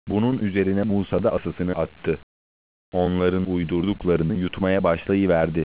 Bunun üzerine Musa da asasını attı. Onların uydurduklarını yutmaya başlayıverdi.